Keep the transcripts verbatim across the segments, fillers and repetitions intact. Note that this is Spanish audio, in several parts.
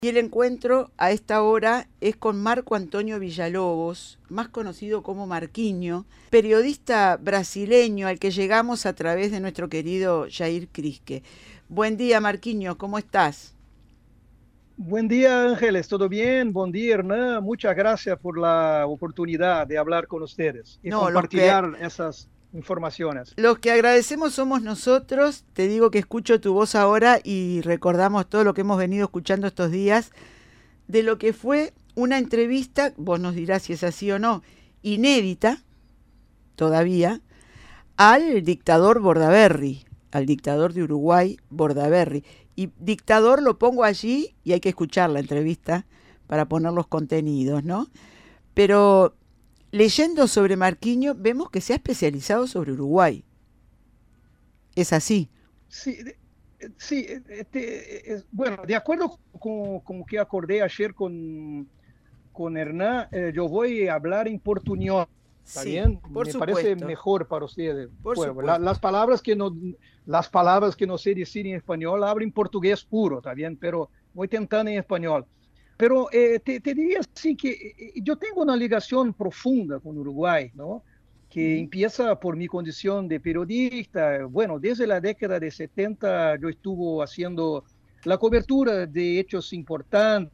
Y el encuentro a esta hora es con Marco Antonio Villalobos, más conocido como Marquinho, periodista brasileño al que llegamos a través de nuestro querido Jair Crisque. Buen día, Marquinho, ¿cómo estás? Buen día, Ángeles, ¿todo bien? Buen día, Hernán. Muchas gracias por la oportunidad de hablar con ustedes y No, los compartir que, esas informaciones. los que agradecemos somos nosotros. Te digo que escucho tu voz ahora y recordamos todo lo que hemos venido escuchando estos días de lo que fue una entrevista, vos nos dirás si es así o no, inédita todavía, al dictador Bordaberry, al dictador de Uruguay, Bordaberry. Y dictador lo pongo allí y hay que escuchar la entrevista para poner los contenidos, ¿no? Pero leyendo sobre Marquinho vemos que se ha especializado sobre Uruguay. Es así. Sí, de- sí, este, es- bueno, de acuerdo con, con que acordé ayer con, con Hernán, eh, yo voy a hablar en portuñol, ¿está Sí, bien? por Me parece supuesto, mejor para ustedes. por Bueno, la- las supuesto. palabras que no, las palabras que no sé decir en español, hablo en portugués puro, ¿está bien? Pero voy tentando en español. Pero eh, te, te diría así que eh, eh, yo tengo una ligación profunda con Uruguay, ¿no? Que Ujú. empieza por mi condición de periodista. Bueno, desde la década de setenta yo estuve haciendo la cobertura de hechos importantes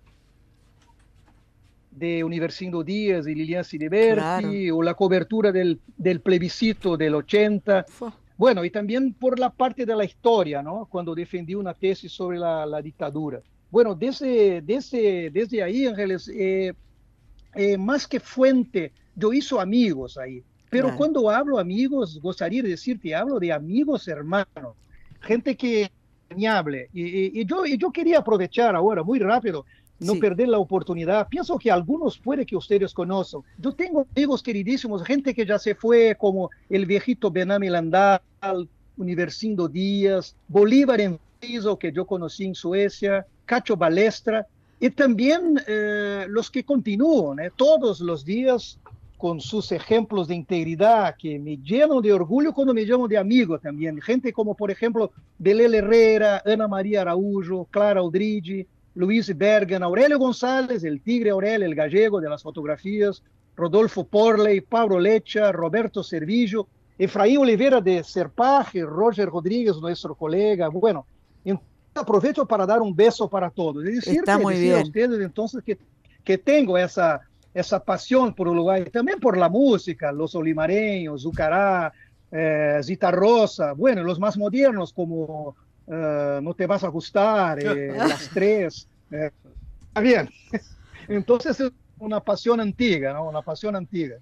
de Universindo Díaz y Lilian Claro. Siliberti, o la cobertura del, del plebiscito del ochenta. Fua. Bueno, y también por la parte de la historia, ¿no? Cuando defendí una tesis sobre la, la dictadura. Bueno, desde, desde, desde ahí, Ángeles, eh, eh, más que fuente, yo hizo amigos ahí. Pero Claro. cuando hablo amigos, gostaría de decirte, hablo de amigos hermanos, gente que entrañable. Y, y, y yo, y yo quería aprovechar ahora, muy rápido, no Sí. perder la oportunidad. Pienso que algunos puede que ustedes conozcan. Yo tengo amigos queridísimos, gente que ya se fue, como el viejito Benami Landal, Universindo Díaz, Bolívar en Friso, que yo conocí en Suecia, Cacho Balestra, y también eh, los que continúan eh, todos los días con sus ejemplos de integridad que me llenan de orgullo cuando me llamo de amigo también. Gente como, por ejemplo, Belén Herrera, Ana María Araújo, Clara Aldrigi, Luis Bergan, Aurelio González, el tigre Aurelio, el gallego de las fotografías, Rodolfo Porley, Pablo Lecha, Roberto Servillo, Efraín Oliveira de Serpaje, Roger Rodríguez, nuestro colega. Bueno, aprovecho para dar un beso para todos y Está decirte, muy decir a bien. ustedes entonces que, que tengo esa, esa pasión por Uruguay, también por la música, los olimareños, Zucará, eh, Zita Rosa, bueno, los más modernos como uh, No Te Vas a Gustar, eh, Las Tres, eh, está bien. Entonces es una pasión antigua, ¿no? Una pasión antigua.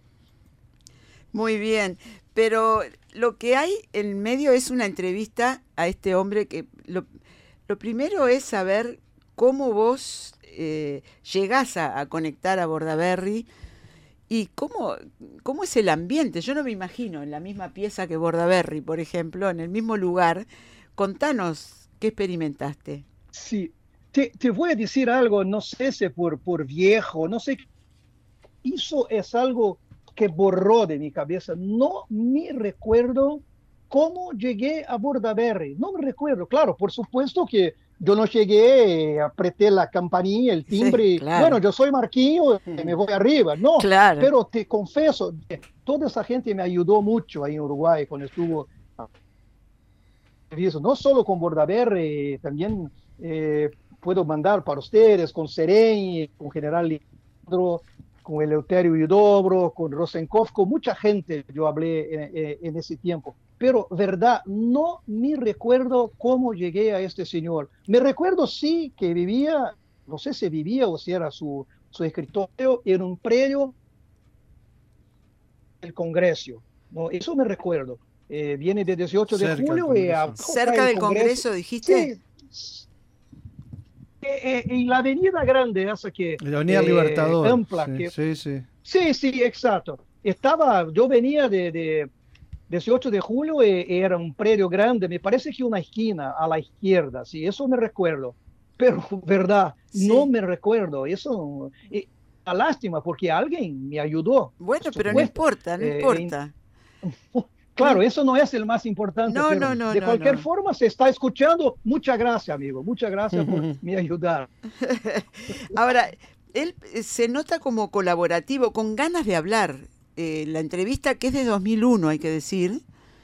Muy bien, pero lo que hay en medio es una entrevista a este hombre que lo, lo primero es saber cómo vos eh, llegás a, a conectar a Bordaberry y cómo, cómo es el ambiente. Yo no me imagino en la misma pieza que Bordaberry, por ejemplo, en el mismo lugar. Contanos qué experimentaste. Sí, te, te voy a decir algo, no sé si por, por viejo, no sé, eso es algo que borró de mi cabeza. No me recuerdo cómo llegué a Bordaberry. No me recuerdo. Claro, por supuesto que yo no llegué, apreté la campanilla, el Sí, timbre, y, bueno, claro. yo soy Marquinhos, me voy arriba. No, Claro. pero te confieso, toda esa gente me ayudó mucho ahí en Uruguay cuando estuvo, no solo con Bordaberry, también eh, puedo mandar para ustedes con Sereni, con General Leandro, con Eleuterio Idobro, con Rosenkopf, con mucha gente yo hablé en, en, en ese tiempo. Pero, verdad, no me recuerdo cómo llegué a este señor. Me recuerdo sí que vivía, no sé si vivía o si era su, su escritorio, en un predio del Congreso. ¿No? Eso me recuerdo. Eh, viene de dieciocho de Cerca del julio y Congreso. abajo está Cerca el del Congreso. Congreso, dijiste. Sí, eh, eh, en la avenida grande, esa que La Avenida eh, Libertador, ampla, sí, que sí, sí. sí, sí, exacto. Estaba, yo venía de, de dieciocho de julio y era un predio grande, me parece que una esquina a la izquierda, sí, eso me recuerdo. Pero, verdad, no Sí. me recuerdo. Eso, eh, una lástima, porque alguien me ayudó, por Bueno, pero no supuesto. importa, no Eh, en- importa. Claro, eso no es el más importante, No, pero no, no, de no, cualquier no. forma se está escuchando. Muchas gracias, amigo. Muchas gracias por me ayudar. Ahora, él eh, se nota como colaborativo, con ganas de hablar. Eh, la entrevista, que es de dos mil uno, hay que decir,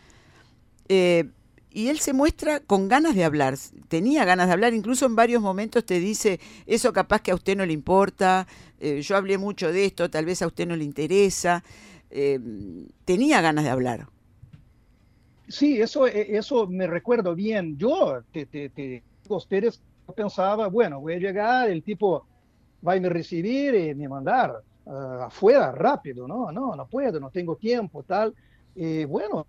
eh, y él se muestra con ganas de hablar. Tenía ganas de hablar, incluso en varios momentos te dice, eso capaz que a usted no le importa, eh, yo hablé mucho de esto, tal vez a usted no le interesa. Eh, tenía ganas de hablar. Sí, eso, eh, eso me recuerdo bien. Yo, te, te, te digo a ustedes, yo pensaba, bueno, voy a llegar, el tipo va a me recibir y me mandar uh, afuera rápido, ¿no? No, no puedo, no tengo tiempo, tal. Y bueno,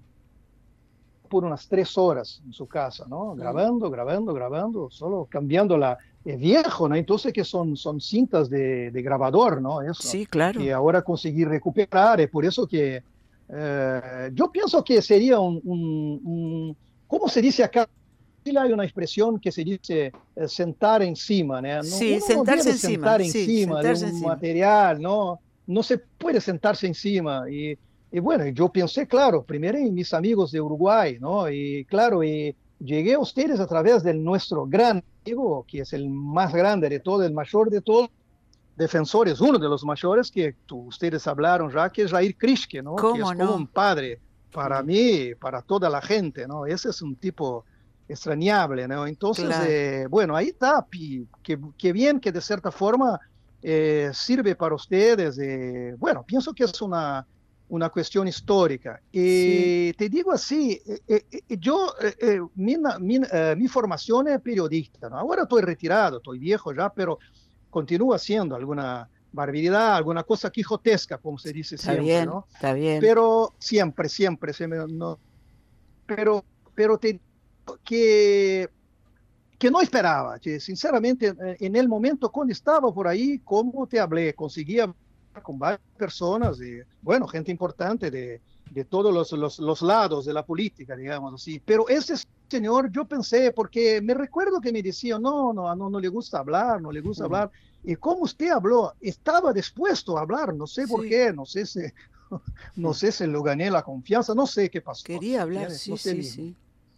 por unas tres horas en su casa, ¿no? Mm. Grabando, grabando, grabando, solo cambiando la... Es viejo, ¿no? Entonces que son, son cintas de, de grabador, ¿no? Eso, Sí, claro. que ahora conseguí recuperar, es por eso que eh, yo pienso que sería un, un, un, ¿cómo se dice acá? Hay una expresión que se dice eh, sentar encima, ¿no? No, Sí, uno no sentarse debe encima, sentar sí, encima de sentarse un encima. material, ¿no? No se puede sentarse encima. Y, y bueno, yo pensé, claro, primero en mis amigos de Uruguay, ¿no? Y claro, y llegué a ustedes a través de nuestro gran amigo, que es el más grande de todo, el mayor de todos, defensores, uno de los mayores que tú, ustedes hablaron ya, que es Jair Krischke, ¿no? Que es ¿Cómo como un no? padre para Mm. mí, para toda la gente, ¿no? Ese es un tipo extrañable, ¿no? Entonces, Claro. eh, bueno, ahí está, pi- que, que bien que de cierta forma eh, sirve para ustedes. Eh, bueno, pienso que es una, una cuestión histórica. Sí. Y te digo así, eh, eh, eh, yo, eh, eh, mi, mi, eh, mi formación es periodista, ¿no? Ahora estoy retirado, estoy viejo ya, pero continúo haciendo alguna barbaridad, alguna cosa quijotesca, como se dice Está siempre, bien, ¿no? está bien. Pero siempre, siempre, se me, no, pero, pero te, que, que no esperaba, que sinceramente en el momento cuando estaba por ahí, como te hablé, conseguía hablar con varias personas, y, bueno, gente importante de, de todos los, los, los lados de la política, digamos así, pero ese señor yo pensé, porque me recuerdo que me decía, no, no, no, no le gusta hablar, no le gusta Mm. hablar, y como usted habló, estaba dispuesto a hablar, no sé por Sí. qué, no sé si, no Mm. sé si lo gané la confianza, no sé qué pasó, Quería hablar, ¿entiendes? sí, No sé sí, bien. sí.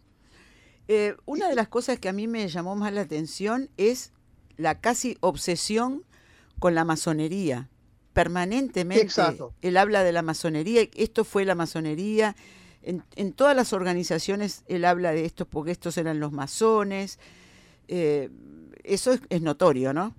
Eh, una de las cosas que a mí me llamó más la atención es la casi obsesión con la masonería. Permanentemente Exacto. él habla de la masonería, esto fue la masonería, en, en todas las organizaciones él habla de esto porque estos eran los masones. Eh, eso es, es notorio, ¿no?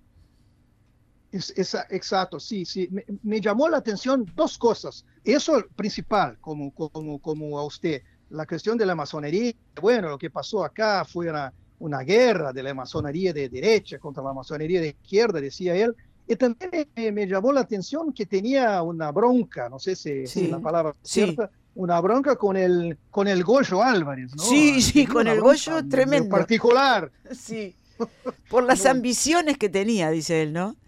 Es, es, exacto, sí, sí. Me, me, llamó la atención dos cosas. Eso principal, como, como, como a usted, la cuestión de la masonería. Bueno, lo que pasó acá fue una, una guerra de la masonería de derecha contra la masonería de izquierda, decía él. Y también me, me llamó la atención que tenía una bronca, no sé si, si la Sí, palabra es sí, cierta, una bronca con el, con el Goyo Álvarez, ¿no? sí, sí, Tenía con una el bronca Goyo medio tremendo. particular. Sí, por las No, ambiciones que tenía, dice él, ¿no?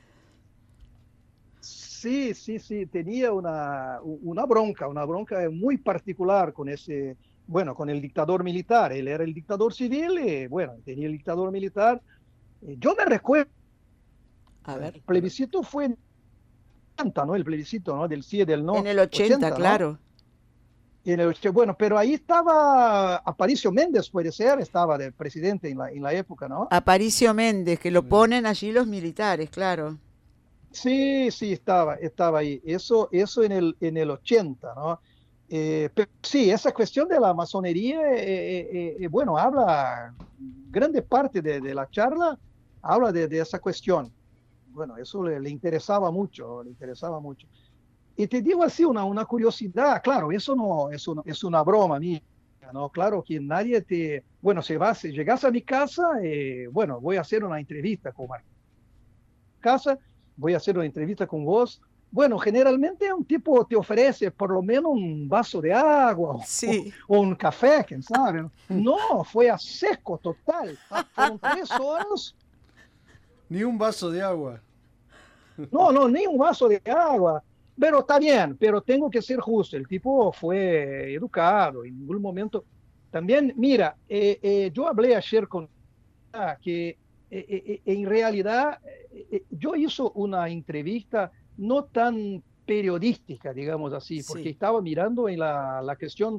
sí, sí, sí, tenía una, una bronca, una bronca muy particular con ese, bueno, con el dictador militar. Él era el dictador civil y, bueno, tenía el dictador militar. Eh, Yo me recuerdo, A ver. el plebiscito fue en ochenta, ¿no? El plebiscito, ¿no? Del sí y del En no, el ochenta, ochenta, ¿no? claro. Y en el, bueno, pero ahí estaba Aparicio Méndez, puede ser, estaba de presidente en la, en la época, ¿no? Aparicio Méndez, que lo ponen allí los militares, claro. Sí, sí, estaba, estaba ahí. Eso, eso en el, en el ochenta, ¿no? Eh, pero sí, esa cuestión de la masonería, eh, eh, eh, bueno, habla, grande parte de, de la charla habla de, de, esa cuestión. Bueno, eso le, le, interesaba mucho, le interesaba mucho. Y te digo así, una, una curiosidad, claro, eso no es una, es una broma mía, ¿no? Claro que nadie te, bueno, si vas, si llegas a mi casa, eh, bueno, voy a hacer una entrevista con Marco casa, voy a hacer una entrevista con vos. Bueno, generalmente un tipo te ofrece por lo menos un vaso de agua o, Sí. o un café, quién sabe. No, fue a seco total. Fueron tres horas. Ni un vaso de agua. No, no, ni un vaso de agua. Pero está bien, pero tengo que ser justo. El tipo fue educado, en ningún momento. También, mira, eh, eh, yo hablé ayer con que eh, eh, en realidad eh, yo hizo una entrevista no tan periodística, digamos así, porque Sí. estaba mirando en la, la cuestión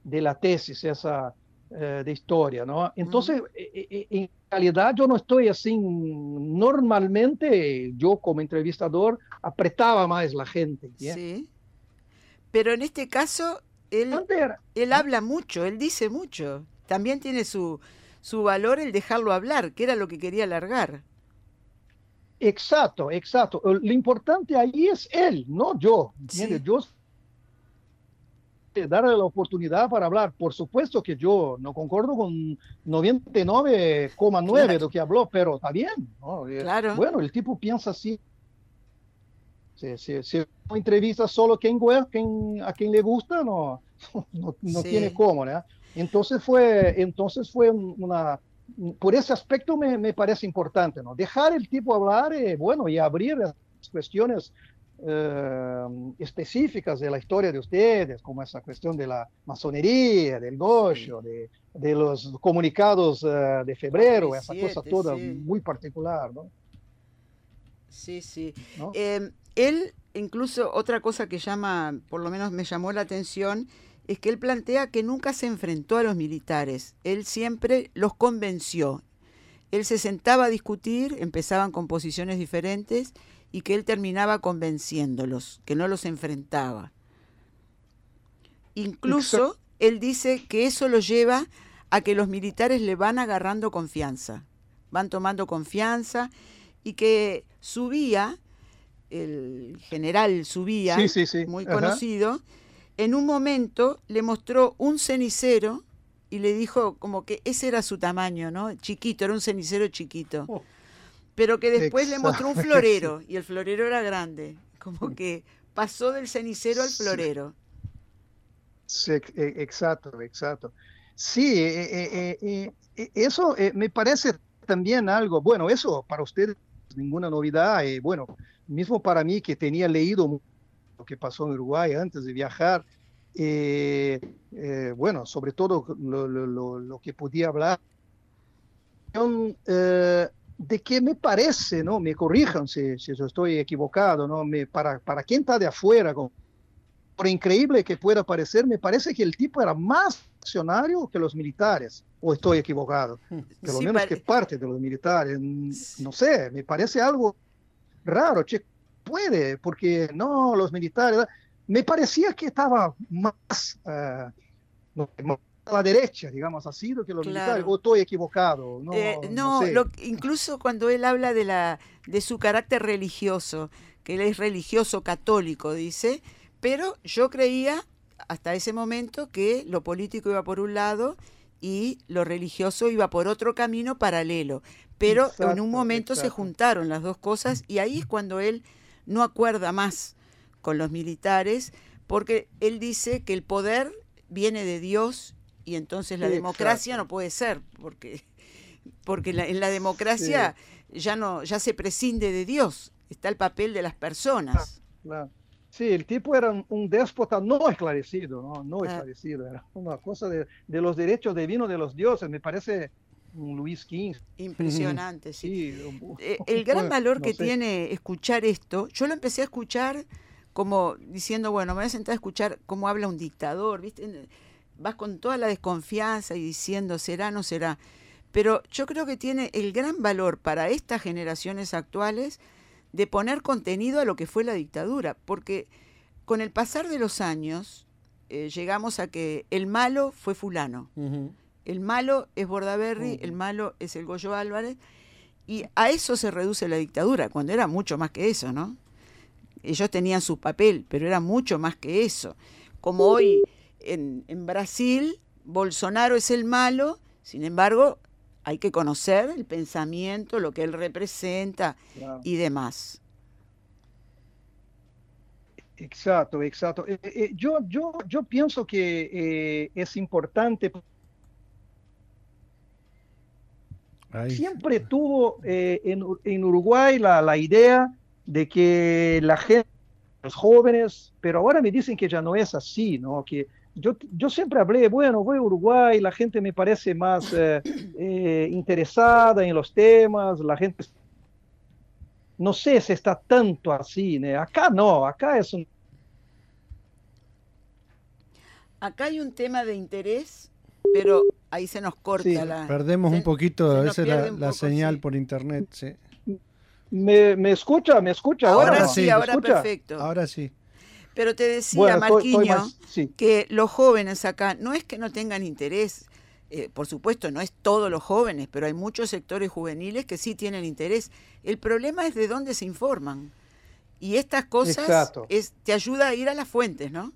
de la tesis esa eh, de historia, ¿no? Mm, Entonces, eh, eh, en realidad yo no estoy así, normalmente yo como entrevistador apretaba más la gente, ¿entiendes? sí. Pero en este caso, él, Antes era, él ¿no? habla mucho, él dice mucho. También tiene su, su valor el dejarlo hablar, que era lo que quería alargar. Exacto, exacto. Lo importante ahí es él, no yo, ¿entiendes? Sí, Yo darle la oportunidad para hablar. Por supuesto que yo no concordo con noventa y nueve coma nueve de claro, lo que habló, pero está bien, ¿no? Eh, claro. Bueno, el tipo piensa así. Si, si, si una entrevista solo quien, quien, a quien le gusta, no, no, no tiene Sí, cómo, ¿no? Entonces fue, entonces fue una, por ese aspecto me, me parece importante, ¿no? Dejar el tipo hablar, eh, bueno, y abrir las cuestiones eh, específicas de la historia de ustedes, como esa cuestión de la masonería, del sí. gocho, de, de los comunicados uh, de Cuatro y febrero, esa cosa siete, toda sí. muy particular, ¿no? Sí, sí. ¿No? Eh, él, incluso otra cosa que llama, por lo menos me llamó la atención, es que él plantea que nunca se enfrentó a los militares. Él siempre los convenció. Él se sentaba a discutir, empezaban con posiciones diferentes y que él terminaba convenciéndolos, que no los enfrentaba. Exacto. Incluso él dice que eso lo lleva a que los militares le van agarrando confianza, van tomando confianza y que subía, el general Sí, Subía, sí, sí. muy Ajá. conocido, en un momento le mostró un cenicero y le dijo como que ese era su tamaño, ¿no? Chiquito, era un cenicero chiquito. Oh, Pero que después le mostró un exacto. Sí, florero y el florero era grande. Como que pasó del cenicero al sí, florero. sí, e- exacto, exacto. Sí, eh, eh, eh, eh, eso eh, me parece también algo, bueno, eso para ustedes ninguna novedad, eh, bueno, mismo para mí que tenía leído mu- lo que pasó en Uruguay antes de viajar, eh, eh, bueno, sobre todo lo, lo- lo- lo que podía hablar, eh, de que me parece, ¿no? Me corrijan si, si yo estoy equivocado, ¿no? Me, para, para quien está de afuera, por increíble que pueda parecer, me parece que el tipo era más accionario que los militares, o estoy equivocado, por lo Sí, menos que pare- parte de los militares. No sé, me parece algo raro, che, puede, porque no, los militares, me parecía que estaba más, uh, no, más a la derecha, digamos así, do que los militares, claro. o estoy equivocado, Eh, no, no no, sé. lo, incluso cuando él habla de, la, de su carácter religioso, que él es religioso católico, dice, pero yo creía hasta ese momento que lo político iba por un lado y lo religioso iba por otro camino paralelo. Pero en un Exacto, momento se exacto. juntaron las dos cosas y ahí es cuando él no acuerda más con los militares, porque él dice que el poder viene de Dios y entonces la democracia Exacto. no puede ser, porque porque la, en la Sí, democracia ya no ya se prescinde de Dios, está el papel de las claro, personas. claro. Sí, el tipo era un, un déspota no esclarecido, no, no Ah, esclarecido, era una cosa de, de los derechos divinos de los dioses, me parece un Luis quince, impresionante, sí. sí, un- Eh, el gran valor no que sé. tiene escuchar esto, yo lo empecé a escuchar como diciendo, bueno, me voy a sentar a escuchar cómo habla un dictador, ¿viste? Vas con toda la desconfianza y diciendo, será, no será. Pero yo creo que tiene el gran valor para estas generaciones actuales de poner contenido a lo que fue la dictadura, porque con el pasar de los años eh, llegamos a que el malo fue fulano, Ujú. el malo es Bordaberry, el Ujú. malo es el Goyo Álvarez, y a eso se reduce la dictadura, cuando era mucho más que eso, ¿no? Ellos tenían su papel, pero era mucho más que eso. Como hoy en, en Brasil, Bolsonaro es el malo, sin embargo, hay que conocer el pensamiento, lo que él representa Claro. y demás. Exacto, exacto. Eh, eh, yo, yo, yo pienso que eh, es importante, Ahí. siempre tuvo eh, en, en Uruguay la, la idea de que la gente los jóvenes, pero ahora me dicen que ya no es así, ¿no? Que yo, yo siempre hablé, bueno, voy a Uruguay, la gente me parece más eh, eh, interesada en los temas, la gente, no sé si está tanto así, ¿no? Acá no, acá es un... Acá hay un tema de interés, pero ahí se nos corta Sí, la... Perdemos se- un poquito se a nos veces pierde la, un la poco, señal sí. por internet. Sí. ¿Me, me escucha? ¿Me escucha ahora? Ahora Ahora no? sí, sí. ¿Me ahora escucha? perfecto. Ahora sí. Pero te decía, Bueno, estoy, estoy Marquiño, más... Sí. que los jóvenes acá, no es que no tengan interés, eh, por supuesto, no es todos los jóvenes, pero hay muchos sectores juveniles que sí tienen interés. El problema es de dónde se informan. Y estas cosas Exacto. es, te ayuda a ir a las fuentes, ¿no?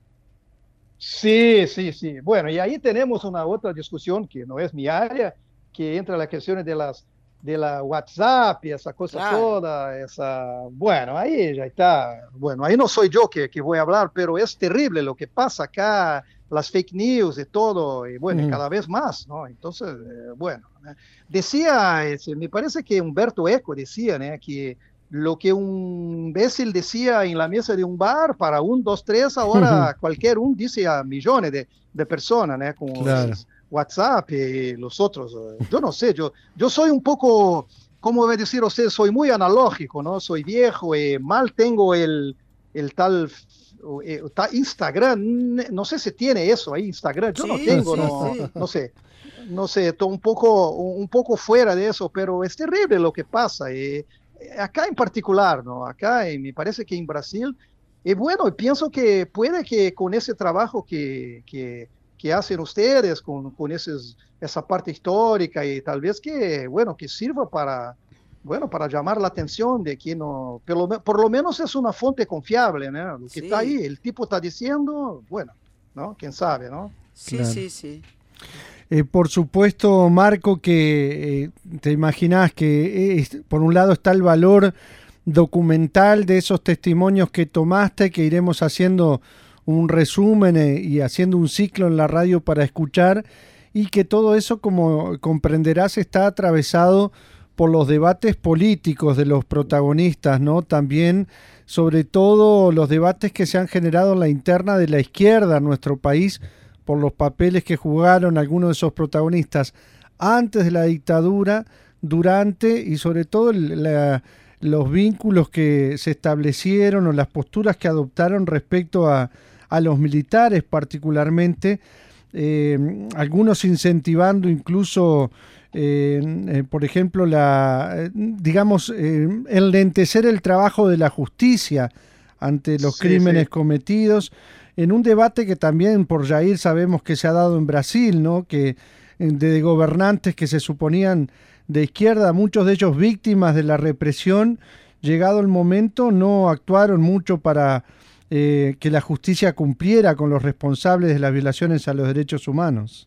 Sí, sí, sí. Bueno, y ahí tenemos una otra discusión que no es mi área, que entra la cuestión de las de la WhatsApp y esa cosa Claro. toda, esa, bueno, ahí ya está, bueno, ahí no soy yo que, que voy a hablar, pero es terrible lo que pasa acá, las fake news y todo, y bueno, y Ujú. cada vez más, ¿no? Entonces, eh, bueno, eh, decía, ese, me parece que Humberto Eco decía, ¿no? Que lo que un imbécil decía en la mesa de un bar para un, dos, tres, ahora cualquier un dice a millones de, de personas, ¿no? Como Claro. es WhatsApp y los otros. eh, Yo no sé, yo, yo soy un poco, ¿cómo voy a decir usted? Soy muy analógico, ¿no? Soy viejo y mal tengo el, el tal, eh, tal Instagram, no sé si tiene eso ahí, Instagram, yo no Sí, tengo, sí, no, sí. no sé. No sé, estoy un poco, un poco fuera de eso, pero es terrible lo que pasa. eh, acá en particular, ¿no? Acá eh, me parece que en Brasil, y bueno, pienso que puede que con ese trabajo que, que, que hacen ustedes, con, con esos, esa parte histórica y tal vez que, bueno, que sirva para, bueno, para llamar la atención de que no, por lo, por lo menos es una fuente confiable, ¿no? Lo que está Sí, ahí, el tipo está diciendo, bueno, ¿no? ¿Quién sabe, ¿no? sí, Claro. sí, sí. Eh, por supuesto, Marco, que eh, te imaginás que eh, por un lado está el valor documental de esos testimonios que tomaste, que iremos haciendo un resumen eh, y haciendo un ciclo en la radio para escuchar, y que todo eso, como comprenderás, está atravesado por los debates políticos de los protagonistas, ¿no? También, sobre todo, los debates que se han generado en la interna de la izquierda en nuestro país, por los papeles que jugaron algunos de esos protagonistas antes de la dictadura, durante y sobre todo el, la, los vínculos que se establecieron o las posturas que adoptaron respecto a, a los militares particularmente, eh, algunos incentivando incluso, eh, eh, por ejemplo, la, eh, digamos, eh, enlentecer el trabajo de la justicia ante los Sí, crímenes sí. cometidos, en un debate que también por Jair sabemos que se ha dado en Brasil, ¿no? Que de gobernantes que se suponían de izquierda, muchos de ellos víctimas de la represión, llegado el momento no actuaron mucho para eh, que la justicia cumpliera con los responsables de las violaciones a los derechos humanos.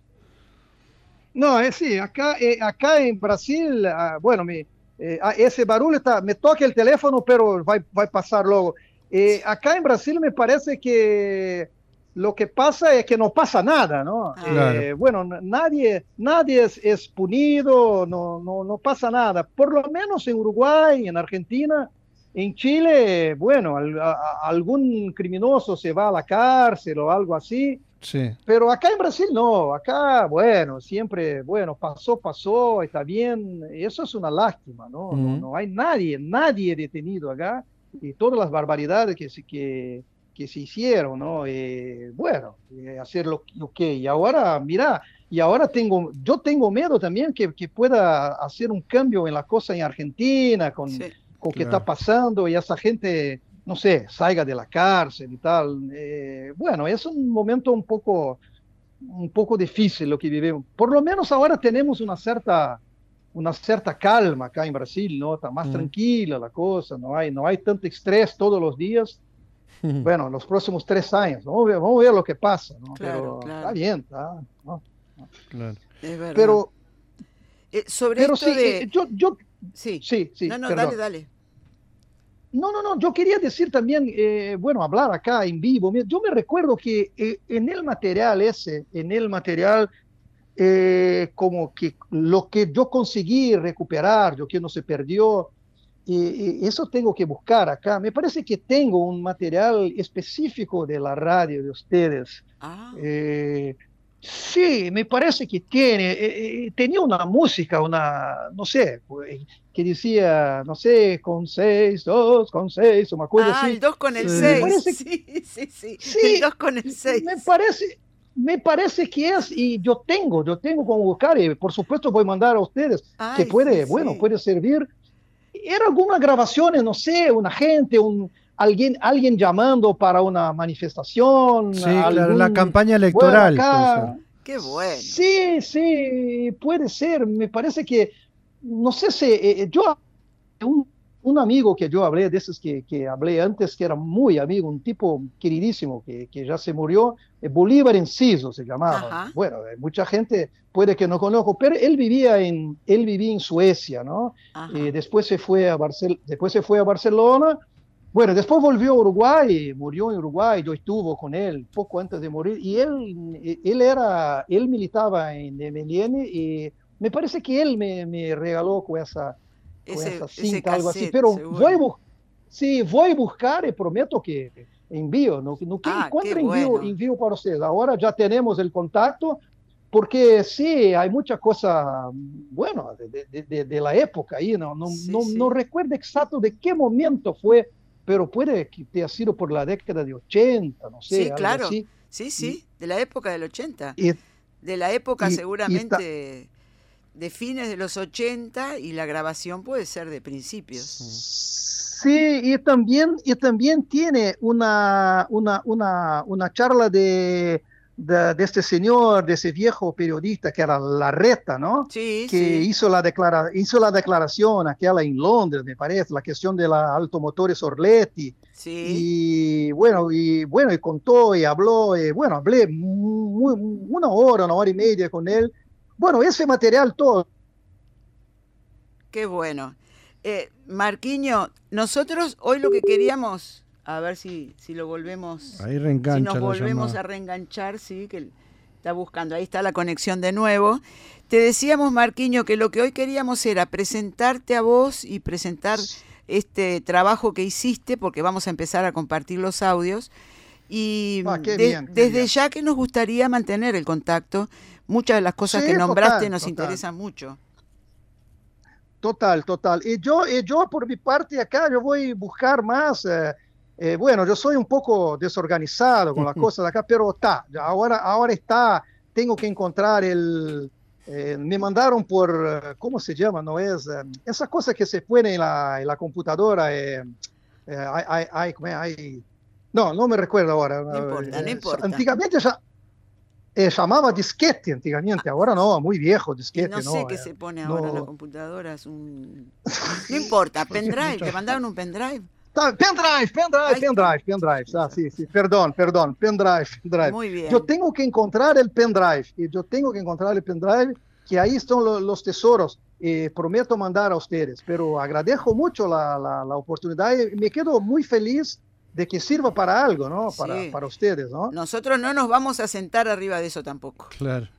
No, es sí, acá, eh, acá en Brasil, ah, bueno, me, eh, ah, ese barulho está, me toca el teléfono, pero va, va a pasar luego. Eh, acá en Brasil me parece que lo que pasa es que no pasa nada, ¿no? Ah. Claro. Eh, bueno, n- nadie, nadie es, es punido, no, no, no pasa nada. Por lo menos en Uruguay, en Argentina, en Chile, bueno, al- a- a- algún criminoso se va a la cárcel o algo así. Sí. Pero acá en Brasil no, acá, bueno, siempre, bueno, pasó, pasó, está bien, eso es una lástima, ¿no? No, Ujú. no hay nadie, nadie detenido acá y todas las barbaridades que se, que, que se hicieron, ¿no? Eh, bueno, eh, hacer lo, lo que, y ahora, mira, y ahora tengo, yo tengo miedo también que, que pueda hacer un cambio en la cosa en Argentina, con, Sí. con qué Claro. está pasando y esa gente, no sé, salga de la cárcel y tal. Eh, bueno, es un momento un poco, un poco difícil lo que vivimos. Por lo menos ahora tenemos una cierta, una cierta calma acá en Brasil, ¿no? Está más Mm. tranquila la cosa, no hay, no hay tanto estrés todos los días. Bueno, los próximos tres años, vamos a ver, vamos a ver lo que pasa, ¿no? Claro, Pero claro. está bien, está, ¿no? Claro. Es verdad. Pero, Eh, sobre pero esto sí, de... eh, yo, yo, Sí. sí, sí, No, no, perdón. dale, dale. No, no, no, yo quería decir también, eh, bueno, hablar acá en vivo. Mira, yo me recuerdo que eh, en el material ese, en el material, eh, como que lo que yo conseguí recuperar, lo que no se perdió, y, y eso tengo que buscar acá. Me parece que tengo un material específico de la radio de ustedes. Ah, Eh, sí, me parece que tiene, eh, eh, tenía una música, una, no sé, pues, que decía, no sé, con seis, dos, con seis, o una cosa ah, así. el dos con el Sí. Y me seis. parece, Sí, sí, sí. El sí, dos con el me seis. parece, me parece que es, y yo tengo, yo tengo como buscar, y por supuesto voy a mandar a ustedes, Ay, que puede, sí, bueno, sí. puede servir. Era algunas grabaciones, no sé, una gente, un, alguien, alguien llamando para una manifestación, Sí, claro, la algún, campaña bueno, electoral puede ser. acá, Qué bueno. sí, sí, puede ser, me parece que, no sé si, eh, eh, yo, un, un amigo que yo hablé, de esos que, que hablé antes, que era muy amigo, un tipo queridísimo que, que ya se murió, eh, Bolívar Enciso se llamaba. Ajá, Bueno, eh, mucha gente puede que no conozco, pero él vivía en, él vivía en Suecia, ¿no? Eh, ajá. después se fue a Barcel después se fue a Barcelona. Bueno, después volvió a Uruguay, murió en Uruguay, yo estuve con él poco antes de morir, y él, él era, él militaba en M L N, y me parece que él me, me regaló con esa, con Ese, esa ese cinta, algo así, cassette, pero voy a, seguro. bus sí, voy a buscar y prometo que envío, no, no que Ah, qué encuentre envío, bueno. envío para ustedes. Ahora ya tenemos el contacto, porque sí, hay muchas cosas, bueno, de, de, de, de la época ahí, no, no, Sí, no, no sí. recuerdo exacto de qué momento fue, pero puede que te ha sido por la década de ochenta, no sé, Sí, algo claro. así. Sí, Y, sí, de la época del ochenta. y, De la época y, y está, seguramente de fines de los ochenta y la grabación puede ser de principios. sí, y también, y también tiene una, una, una, una charla de, de, de este señor, de ese viejo periodista que era Larreta, ¿no? Sí, Que sí, hizo la, declara, hizo la declaración aquella en Londres, me parece, la cuestión de la automotores Orletti. sí. Y bueno, y bueno, y contó y habló, y bueno, hablé muy, una hora, una hora y media con él. Bueno, ese material todo. Qué bueno. Eh, Marquiño, nosotros hoy lo que queríamos, a ver si, si lo volvemos, Ahí si nos reengancha la volvemos llamada. a reenganchar, sí, que está buscando, ahí está la conexión de nuevo. Te decíamos, Marquiño, que lo que hoy queríamos era presentarte a vos y presentar este trabajo que hiciste, porque vamos a empezar a compartir los audios. Y Ah, qué de- bien, qué desde bien. ya que nos gustaría mantener el contacto, muchas de las cosas que Sí, nombraste total, nos total. interesan mucho. Total, total. Y yo, y yo por mi parte acá, yo voy a buscar más. Eh, eh, bueno, yo soy un poco desorganizado con las cosas de acá, pero está, ahora, ahora está, tengo que encontrar el, eh, me mandaron por, eh, ¿cómo se llama? No es, eh, esas cosas que se ponen en la, en la computadora. Eh, eh, hay, hay, hay, ¿cómo es? Hay- no, no me recuerdo ahora. No importa, no Eh, importa. antiguamente ya, eh, llamaba disquete, antiguamente, ahora no, muy viejo Y no disquete, sé no. qué Eh, se pone ahora en la no. computadora, es un... No importa, pendrive, te Muchas- mandaron un pendrive. Tá, pendrive, pendrive, Ahí está. pendrive, pendrive. Ah, Esas sí, sí, cosas. perdón, perdón, pendrive, pendrive. Muy Yo bien. tengo que encontrar el pendrive, y yo tengo que encontrar el pendrive, que ahí están lo- los tesoros. Eh, prometo mandar a ustedes, pero agradezco mucho la, la, la oportunidad y me quedo muy feliz de que sirva para algo, ¿no? Para, Sí. para ustedes, ¿no? Nosotros no nos vamos a sentar arriba de eso tampoco. Claro.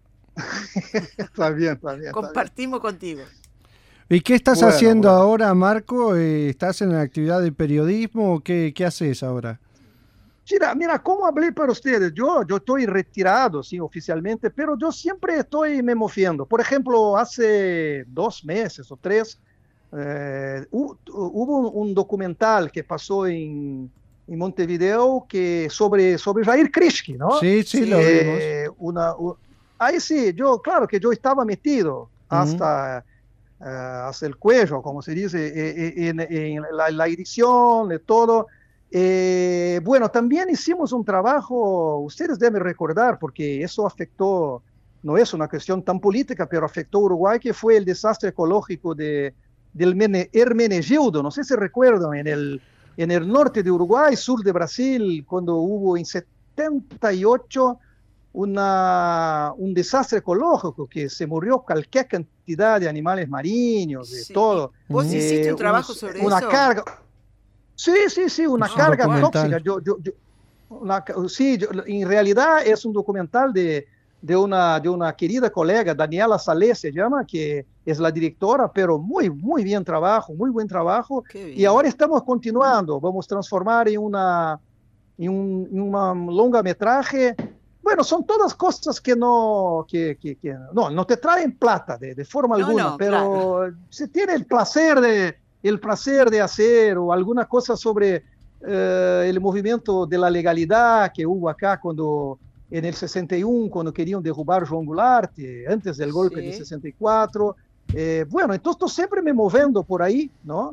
Está bien, está bien, está bien. Compartimos contigo. ¿Y qué estás Bueno, haciendo bueno. ahora, Marco? Eh, ¿Estás en la actividad de periodismo o qué, qué haces ahora? Mira, mira, como hablé para ustedes, yo, yo estoy retirado, sí, oficialmente, pero yo siempre estoy me moviendo. Por ejemplo, hace dos meses o tres, eh, hu- hubo un, un documental que pasó en, en Montevideo que sobre, sobre Jair Krischke, ¿no? Sí, sí, Sí. lo vimos. Eh, una, u- ahí sí, yo, claro que yo estaba metido Ujú. hasta, eh, hasta el cuello, como se dice, eh, eh, en, en la, la edición, de todo. Eh, bueno, también hicimos un trabajo, ustedes deben recordar, porque eso afectó, no es una cuestión tan política, pero afectó a Uruguay, que fue el desastre ecológico de, del Mene- Hermenegildo, no sé si recuerdan, en el, en el norte de Uruguay, sur de Brasil, cuando hubo en setenta y ocho una, un desastre ecológico, que se murió cualquier cantidad de animales marinos, de Sí. ¿Y todo. vos Ujú. hiciste Eh, un trabajo uns- sobre una eso? carga. Sí, sí, sí, una Es un carga documental. tóxica. Yo, yo, yo, una ca- sí, yo- en realidad es un documental de, de, una, de una querida colega, Daniela Salé se llama, que es la directora, pero muy, muy bien trabajo, muy buen trabajo. Qué Y bien. ahora estamos continuando, vamos a transformar en una, en un, en una longametraje. Bueno, son todas cosas que no, que, que, que no, no te traen plata de, de forma No, alguna, no, claro. pero se tiene el placer de, el placer de hacer o alguna cosa sobre eh, el movimiento de la legalidad que hubo acá cuando, en el sesenta y uno, cuando querían derrubar João Goulart, antes del golpe Sí. de sesenta y cuatro. Eh, bueno, entonces estoy siempre me moviendo por ahí, ¿no?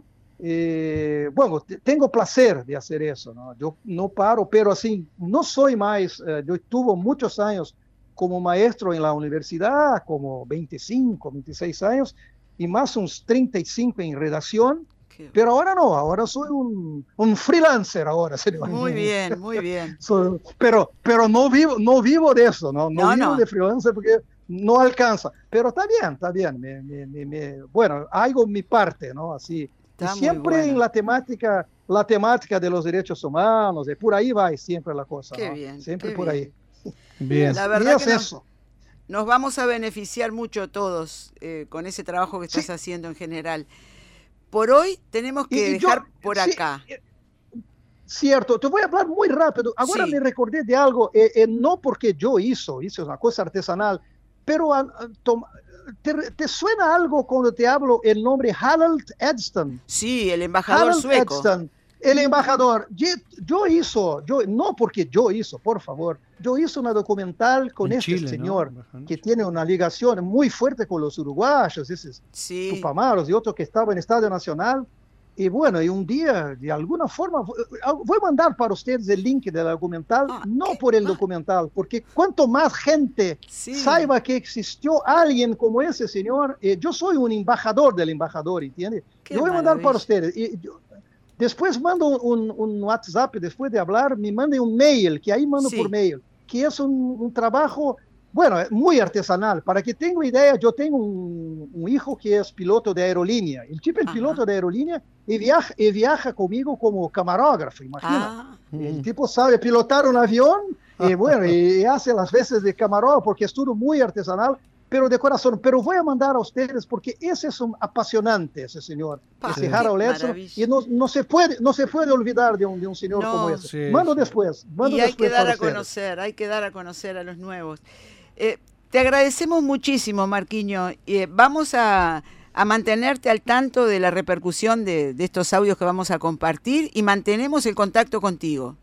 Eh, bueno, tengo placer de hacer eso, ¿no? Yo no paro, pero así, no soy más, eh, yo estuve muchos años como maestro en la universidad, como veinticinco, veintiséis años, y más unos treinta y cinco en redacción, Qué... pero ahora no, ahora soy un, un freelancer ahora, señor. Muy bien, muy bien. Soy, pero pero no, vivo, no vivo de eso, no, no, no vivo no. de freelancer porque no alcanza, pero está bien, está bien, me, me, me, me, bueno, hago mi parte, ¿no? Así. Y siempre bueno. en la temática, la temática de los derechos humanos, de por ahí va siempre la cosa. Qué ¿no? bien. Siempre qué por bien. ahí. Bien. La verdad es que nos, eso. nos vamos a beneficiar mucho todos eh, con ese trabajo que estás sí. haciendo en general. Por hoy tenemos que y, y dejar yo, por sí, acá. Cierto, te voy a hablar muy rápido. Ahora sí. me recordé de algo, eh, eh, no porque yo hizo, hice una cosa artesanal, pero uh, toma, ¿Te, ¿Te suena algo cuando te hablo el nombre Harald Edson? Sí, el embajador Harald sueco. Edson, el embajador. Yo, yo hizo, yo, no porque yo hizo, por favor, yo hice una documental con en este Chile, señor, ¿no? Que tiene una ligación muy fuerte con los uruguayos, esos sí. Tupamaros y otro que estaba en Estadio Nacional. Y bueno, y un día, de alguna forma, voy a mandar para ustedes el link del documental, ah, no ¿qué? por el ah. documental, porque cuanto más gente sí. saiba que existió alguien como ese señor, eh, yo soy un embajador del embajador, ¿entiende? Yo voy a mandar para ustedes. Y yo, después mando un, un WhatsApp, después de hablar, me mande un mail, que ahí mando sí. por mail, que es un, un trabajo... Bueno, muy artesanal. Para que tenga idea, yo tengo un, un hijo que es piloto de aerolínea. El tipo es piloto de aerolínea y viaja, y viaja conmigo como camarógrafo, imagina. Ah. El tipo sabe pilotar un avión y bueno, y hace las veces de camarógrafo porque es todo muy artesanal, pero de corazón. Pero voy a mandar a ustedes porque ese es un apasionante, ese señor, ah, ese Harald Edson, y no, no, se puede, no se puede olvidar de un, de un señor no, como ese. Sí, mando sí. después. Mando y hay después que dar a ustedes. conocer, hay que dar a conocer a los nuevos. Eh, te agradecemos muchísimo, Marquinho. Eh, vamos a, a mantenerte al tanto de la repercusión de, de estos audios que vamos a compartir y mantenemos el contacto contigo.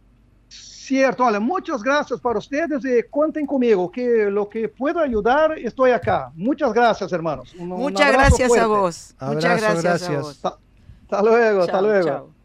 Cierto, vale, muchas gracias para ustedes y cuenten conmigo, que lo que pueda ayudar estoy acá. Muchas gracias, hermanos. Un, Muchas un gracias fuerte. a vos. Abrazo, Muchas gracias, gracias. a vos. Hasta, hasta luego, chao, hasta luego. Chao.